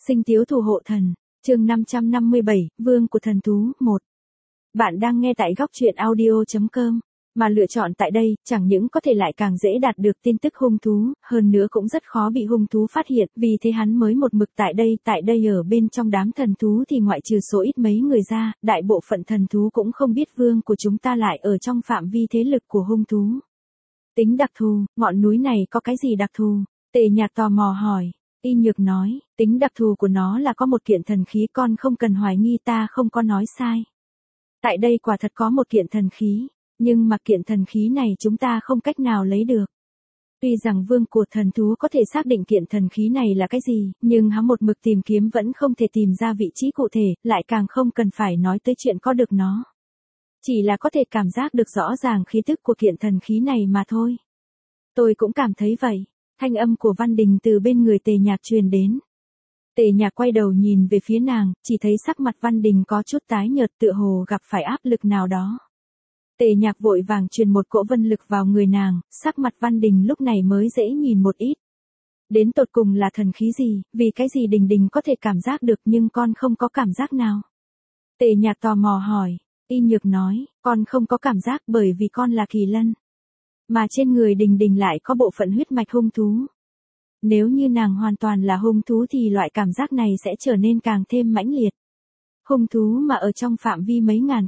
Sinh tiếu thủ hộ thần, chương 557, Vương của thần thú, 1. Bạn đang nghe tại góc truyện audio.com, mà lựa chọn tại đây, chẳng những có thể lại càng dễ đạt được tin tức hung thú, hơn nữa cũng rất khó bị hung thú phát hiện, vì thế hắn mới một mực tại đây ở bên trong đám thần thú thì ngoại trừ số ít mấy người ra, đại bộ phận thần thú cũng không biết vương của chúng ta lại ở trong phạm vi thế lực của hung thú. Tính đặc thù, ngọn núi này có cái gì đặc thù? Tề Nhạc tò mò hỏi. Y Nhược nói, tính đặc thù của nó là có một kiện thần khí, con không cần hoài nghi ta không có nói sai. Tại đây quả thật có một kiện thần khí, nhưng mà kiện thần khí này chúng ta không cách nào lấy được. Tuy rằng vương của thần thú có thể xác định kiện thần khí này là cái gì, nhưng hắn một mực tìm kiếm vẫn không thể tìm ra vị trí cụ thể, lại càng không cần phải nói tới chuyện có được nó. Chỉ là có thể cảm giác được rõ ràng khí tức của kiện thần khí này mà thôi. Tôi cũng cảm thấy vậy. Thanh âm của Văn Đình từ bên người Tề Nhạc truyền đến. Tề Nhạc quay đầu nhìn về phía nàng, chỉ thấy sắc mặt Văn Đình có chút tái nhợt, tựa hồ gặp phải áp lực nào đó. Tề Nhạc vội vàng truyền một cỗ vân lực vào người nàng, sắc mặt Văn Đình lúc này mới dễ nhìn một ít. Đến tột cùng là thần khí gì, vì cái gì Đình Đình có thể cảm giác được nhưng con không có cảm giác nào? Tề Nhạc tò mò hỏi. Y Nhược nói, con không có cảm giác bởi vì con là kỳ lân. Mà trên người Đình Đình lại có bộ phận huyết mạch hung thú. Nếu như nàng hoàn toàn là hung thú thì loại cảm giác này sẽ trở nên càng thêm mãnh liệt. Hung thú mà ở trong phạm vi mấy ngàn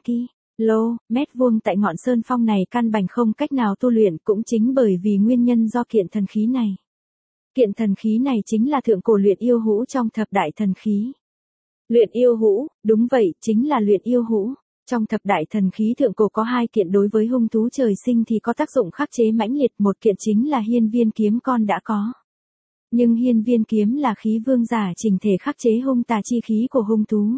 km vuông tại ngọn sơn phong này căn bản không cách nào tu luyện, cũng chính bởi vì nguyên nhân do kiện thần khí này. Kiện thần khí này chính là thượng cổ luyện yêu hũ trong thập đại thần khí. Luyện yêu hũ, đúng vậy, chính là luyện yêu hũ. Trong thập đại thần khí thượng cổ có hai kiện đối với hung thú trời sinh thì có tác dụng khắc chế mãnh liệt, một kiện chính là hiên viên kiếm con đã có. Nhưng hiên viên kiếm là khí vương giả chỉnh thể khắc chế hung tà chi khí của hung thú.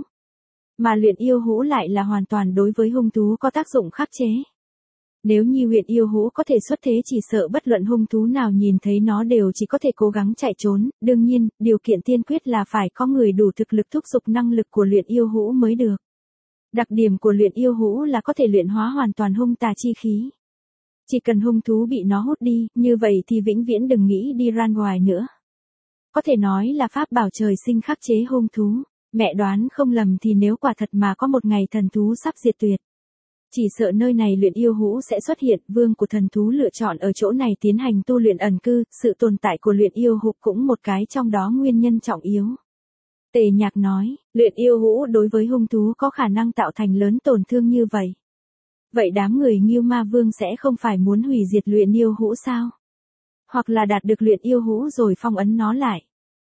Mà luyện yêu hũ lại là hoàn toàn đối với hung thú có tác dụng khắc chế. Nếu như luyện yêu hũ có thể xuất thế chỉ sợ bất luận hung thú nào nhìn thấy nó đều chỉ có thể cố gắng chạy trốn, đương nhiên, điều kiện tiên quyết là phải có người đủ thực lực thúc giục năng lực của luyện yêu hũ mới được. Đặc điểm của luyện yêu hũ là có thể luyện hóa hoàn toàn hung tà chi khí. Chỉ cần hung thú bị nó hút đi, như vậy thì vĩnh viễn đừng nghĩ đi ra ngoài nữa. Có thể nói là pháp bảo trời sinh khắc chế hung thú. Mẹ đoán không lầm thì nếu quả thật mà có một ngày thần thú sắp diệt tuyệt, chỉ sợ nơi này luyện yêu hũ sẽ xuất hiện, vương của thần thú lựa chọn ở chỗ này tiến hành tu luyện ẩn cư, sự tồn tại của luyện yêu hũ cũng một cái trong đó nguyên nhân trọng yếu. Tề Nhạc nói, luyện yêu hũ đối với hung thú có khả năng tạo thành lớn tổn thương như vậy. Vậy đám người Ngưu Ma Vương sẽ không phải muốn hủy diệt luyện yêu hũ sao? Hoặc là đạt được luyện yêu hũ rồi phong ấn nó lại.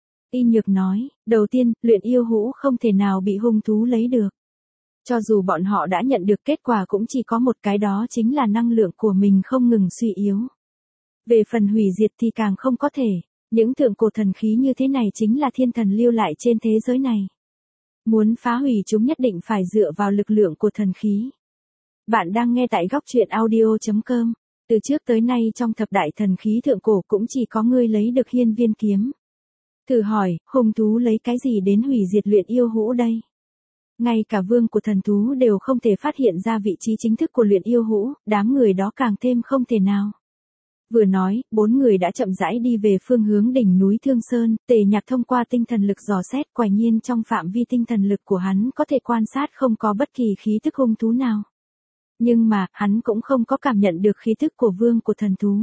Y Nhược nói, đầu tiên, luyện yêu hũ không thể nào bị hung thú lấy được. Cho dù bọn họ đã nhận được kết quả cũng chỉ có một cái, đó chính là năng lượng của mình không ngừng suy yếu. Về phần hủy diệt thì càng không có thể. Những thượng cổ thần khí như thế này chính là thiên thần lưu lại trên thế giới này. Muốn phá hủy chúng nhất định phải dựa vào lực lượng của thần khí. Bạn đang nghe tại góc truyện audio.com. Từ trước tới nay trong thập đại thần khí thượng cổ cũng chỉ có ngươi lấy được hiên viên kiếm. Thử hỏi, hung thú lấy cái gì đến hủy diệt luyện yêu hũ đây? Ngay cả vương của thần thú đều không thể phát hiện ra vị trí chính thức của luyện yêu hũ, đám người đó càng thêm không thể nào. Vừa nói, bốn người đã chậm rãi đi về phương hướng đỉnh núi Thương Sơn. Tề Nhạc thông qua tinh thần lực dò xét, quả nhiên trong phạm vi tinh thần lực của hắn có thể quan sát không có bất kỳ khí tức hung thú nào. Nhưng mà, hắn cũng không có cảm nhận được khí tức của vương của thần thú.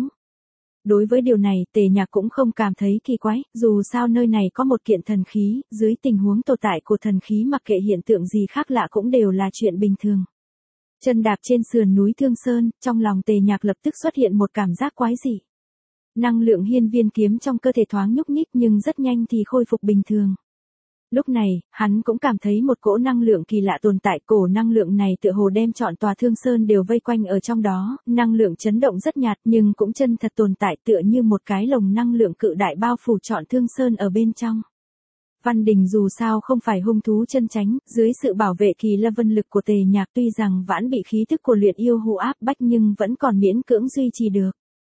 Đối với điều này, Tề Nhạc cũng không cảm thấy kỳ quái, dù sao nơi này có một kiện thần khí, dưới tình huống tồn tại của thần khí mặc kệ hiện tượng gì khác lạ cũng đều là chuyện bình thường. Chân đạp trên sườn núi Thương Sơn, trong lòng Tề Nhạc lập tức xuất hiện một cảm giác quái dị. Năng lượng hiên viên kiếm trong cơ thể thoáng nhúc nhích nhưng rất nhanh thì khôi phục bình thường. Lúc này, hắn cũng cảm thấy một cỗ năng lượng kỳ lạ tồn tại, cổ năng lượng này tựa hồ đem trọn tòa Thương Sơn đều vây quanh ở trong đó, năng lượng chấn động rất nhạt nhưng cũng chân thật tồn tại, tựa như một cái lồng năng lượng cự đại bao phủ trọn Thương Sơn ở bên trong. Văn Đình dù sao không phải hung thú chân chánh, dưới sự bảo vệ kỳ la vân lực của Tề Nhạc tuy rằng vãn bị khí thức của luyện yêu hũ áp bách nhưng vẫn còn miễn cưỡng duy trì được.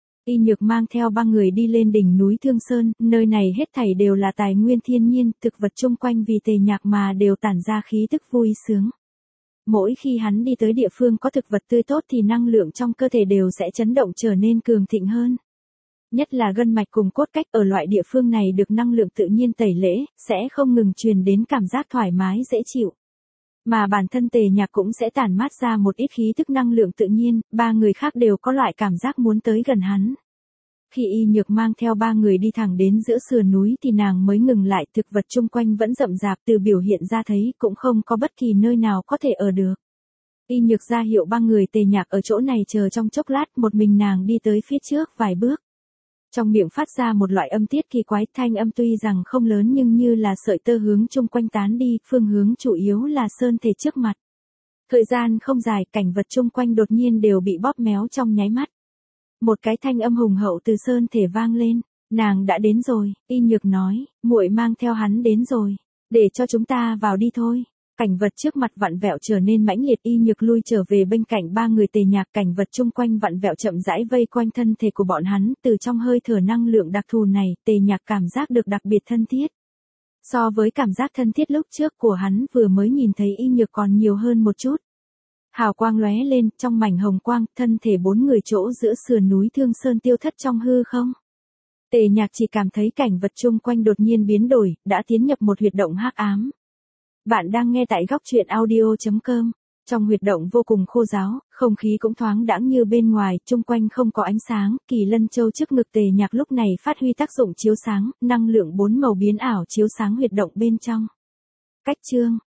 Y Nhược mang theo ba người đi lên đỉnh núi Thương Sơn, nơi này hết thảy đều là tài nguyên thiên nhiên, thực vật chung quanh vì Tề Nhạc mà đều tản ra khí tức vui sướng. Mỗi khi hắn đi tới địa phương có thực vật tươi tốt thì năng lượng trong cơ thể đều sẽ chấn động trở nên cường thịnh hơn. Nhất là gân mạch cùng cốt cách ở loại địa phương này được năng lượng tự nhiên tẩy lễ, sẽ không ngừng truyền đến cảm giác thoải mái dễ chịu. Mà bản thân Tề Nhạc cũng sẽ tản mát ra một ít khí thức năng lượng tự nhiên, ba người khác đều có loại cảm giác muốn tới gần hắn. Khi Y Nhược mang theo ba người đi thẳng đến giữa sườn núi thì nàng mới ngừng lại, thực vật chung quanh vẫn rậm rạp, từ biểu hiện ra thấy cũng không có bất kỳ nơi nào có thể ở được. Y Nhược ra hiệu ba người Tề Nhạc ở chỗ này chờ trong chốc lát, một mình nàng đi tới phía trước vài bước. Trong miệng phát ra một loại âm tiết kỳ quái, thanh âm tuy rằng không lớn nhưng như là sợi tơ hướng chung quanh tán đi, phương hướng chủ yếu là sơn thể trước mặt. Thời gian không dài, cảnh vật chung quanh đột nhiên đều bị bóp méo trong nháy mắt. Một cái thanh âm hùng hậu từ sơn thể vang lên, nàng đã đến rồi, Y Nhược nói, muội mang theo hắn đến rồi, để cho chúng ta vào đi thôi. Cảnh vật trước mặt vặn vẹo trở nên mãnh liệt, Y Nhược lui trở về bên cạnh ba người Tề Nhạc, cảnh vật chung quanh vặn vẹo chậm rãi vây quanh thân thể của bọn hắn, từ trong hơi thở năng lượng đặc thù này, Tề Nhạc cảm giác được đặc biệt thân thiết. So với cảm giác thân thiết lúc trước của hắn vừa mới nhìn thấy Y Nhược còn nhiều hơn một chút. Hào quang lóe lên, trong mảnh hồng quang, thân thể bốn người chỗ giữa sườn núi Thương Sơn tiêu thất trong hư không. Tề Nhạc chỉ cảm thấy cảnh vật chung quanh đột nhiên biến đổi, đã tiến nhập một huyệt động hắc ám. Bạn đang nghe tại góc truyện audio.com. Trong huyệt động vô cùng khô ráo, không khí cũng thoáng đãng như bên ngoài, chung quanh không có ánh sáng, Kỳ Lân Châu trước ngực Tề Nhạc lúc này phát huy tác dụng chiếu sáng, năng lượng bốn màu biến ảo chiếu sáng huyệt động bên trong. Cách chương